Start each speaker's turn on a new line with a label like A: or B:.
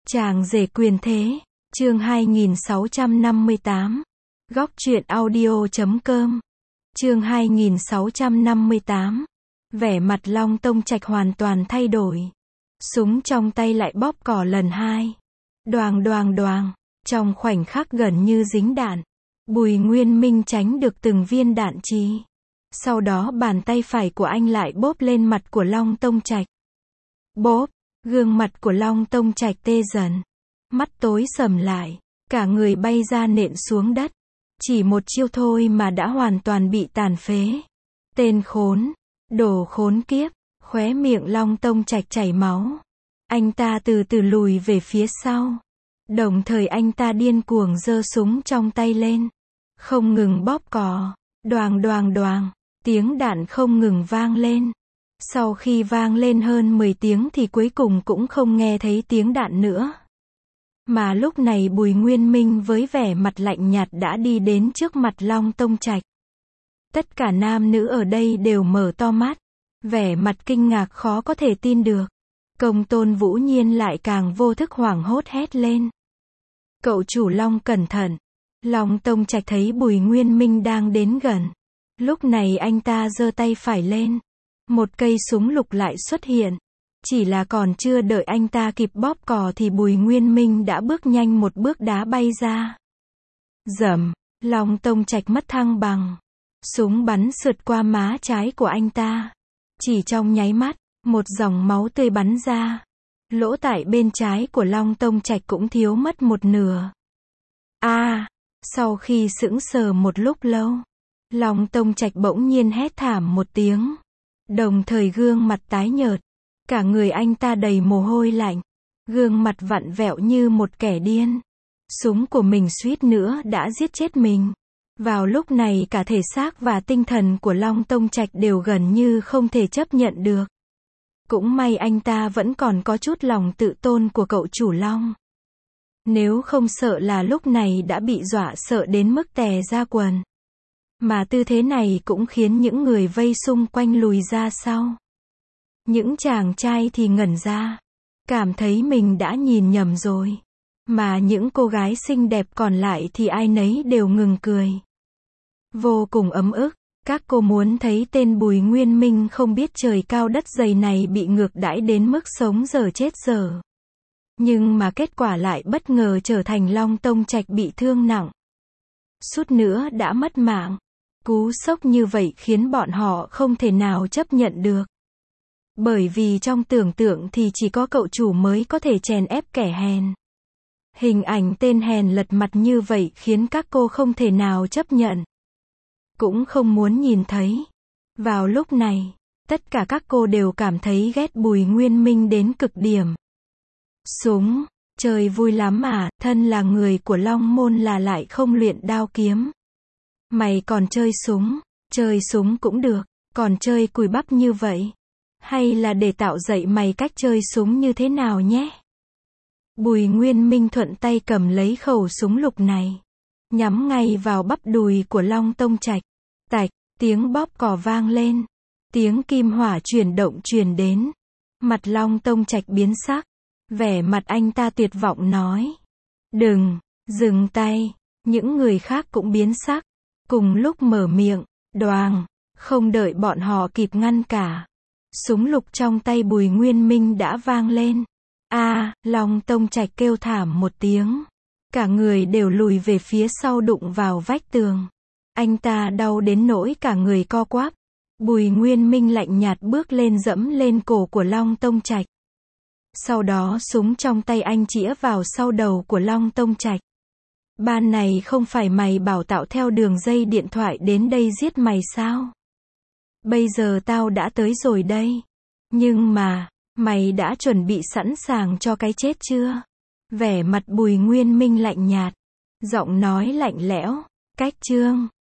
A: Chàng rể quyền thế, chương 2658. Góc truyện audio.com. Chương 2658. Vẻ mặt Long Tông Trạch hoàn toàn thay đổi. Súng trong tay lại bóp cò lần hai. Đoàng đoàng đoàng, trong khoảnh khắc gần như dính đạn. Bùi Nguyên Minh tránh được từng viên đạn chí. Sau đó bàn tay phải của anh lại bóp lên mặt của Long Tông Trạch. Bóp, gương mặt của Long Tông Trạch tê dần. Mắt tối sầm lại, cả người bay ra nện xuống đất. Chỉ một chiêu thôi mà đã hoàn toàn bị tàn phế. Tên khốn, đồ khốn kiếp, khóe miệng Long Tông Trạch chảy máu. Anh ta từ từ lùi về phía sau. Đồng thời anh ta điên cuồng giơ súng trong tay lên. Không ngừng bóp cò. Đoàng đoàng đoàng, tiếng đạn không ngừng vang lên. Sau khi vang lên hơn 10 tiếng thì cuối cùng cũng không nghe thấy tiếng đạn nữa. Mà lúc này Bùi Nguyên Minh với vẻ mặt lạnh nhạt đã đi đến trước mặt Long Tông Trạch. Tất cả nam nữ ở đây đều mở to mắt. Vẻ mặt kinh ngạc khó có thể tin được. Công Tôn Vũ Nhiên lại càng vô thức hoảng hốt hét lên. Cậu chủ Long cẩn thận. Long Tông Trạch thấy Bùi Nguyên Minh đang đến gần. Lúc này anh ta giơ tay phải lên. Một cây súng lục lại xuất hiện. Chỉ là còn chưa đợi anh ta kịp bóp cò thì Bùi Nguyên Minh đã bước nhanh một bước đá bay ra. Rầm, Long Tông Trạch mất thăng bằng. Súng bắn sượt qua má trái của anh ta. Chỉ trong nháy mắt, một dòng máu tươi bắn ra. Lỗ tại bên trái của Long Tông Trạch cũng thiếu mất một nửa. Sau khi sững sờ một lúc lâu, Long Tông Trạch bỗng nhiên hét thảm một tiếng. Đồng thời gương mặt tái nhợt. Cả người anh ta đầy mồ hôi lạnh. Gương mặt vặn vẹo như một kẻ điên. Súng của mình suýt nữa đã giết chết mình. Vào lúc này cả thể xác và tinh thần của Long Tông Trạch đều gần như không thể chấp nhận được. Cũng may anh ta vẫn còn có chút lòng tự tôn của cậu chủ Long. Nếu không sợ là lúc này đã bị dọa sợ đến mức tè ra quần. Mà tư thế này cũng khiến những người vây xung quanh lùi ra sau. Những chàng trai thì ngẩn ra. Cảm thấy mình đã nhìn nhầm rồi. Mà những cô gái xinh đẹp còn lại thì ai nấy đều ngừng cười. Vô cùng ấm ức. Các cô muốn thấy tên Bùi Nguyên Minh không biết trời cao đất dày này bị ngược đãi đến mức sống dở chết dở. Nhưng mà kết quả lại bất ngờ trở thành Long Tông Trạch bị thương nặng. Suýt nữa đã mất mạng. Cú sốc như vậy khiến bọn họ không thể nào chấp nhận được. Bởi vì trong tưởng tượng thì chỉ có cậu chủ mới có thể chèn ép kẻ hèn. Hình ảnh tên hèn lật mặt như vậy khiến các cô không thể nào chấp nhận. Cũng không muốn nhìn thấy. Vào lúc này, tất cả các cô đều cảm thấy ghét Bùi Nguyên Minh đến cực điểm. Súng, chơi vui lắm à, thân là người của Long Môn là lại không luyện đao kiếm. Mày còn chơi súng cũng được, còn chơi cùi bắp như vậy. Hay là để tạo dạy mày cách chơi súng như thế nào nhé. Bùi Nguyên Minh thuận tay cầm lấy khẩu súng lục này. Nhắm ngay vào bắp đùi của Long Tông Trạch. Tạch, tiếng bóp cò vang lên. Tiếng kim hỏa chuyển động truyền đến. Mặt Long Tông Trạch biến sắc. Vẻ mặt anh ta tuyệt vọng nói. Đừng, dừng tay. Những người khác cũng biến sắc. Cùng lúc mở miệng, đoàng, không đợi bọn họ kịp ngăn cả. Súng lục trong tay Bùi Nguyên Minh đã vang lên. Long Tông Trạch kêu thảm một tiếng. Cả người đều lùi về phía sau đụng vào vách tường. Anh ta đau đến nỗi cả người co quắp. Bùi Nguyên Minh lạnh nhạt bước lên dẫm lên cổ của Long Tông Trạch. Sau đó súng trong tay anh chĩa vào sau đầu của Long Tông Trạch. Ban này không phải mày bảo tạo theo đường dây điện thoại đến đây giết mày sao? Bây giờ tao đã tới rồi đây. Nhưng mà, mày đã chuẩn bị sẵn sàng cho cái chết chưa? Vẻ mặt Bùi Nguyên Minh lạnh nhạt. Giọng nói lạnh lẽo. Cách chương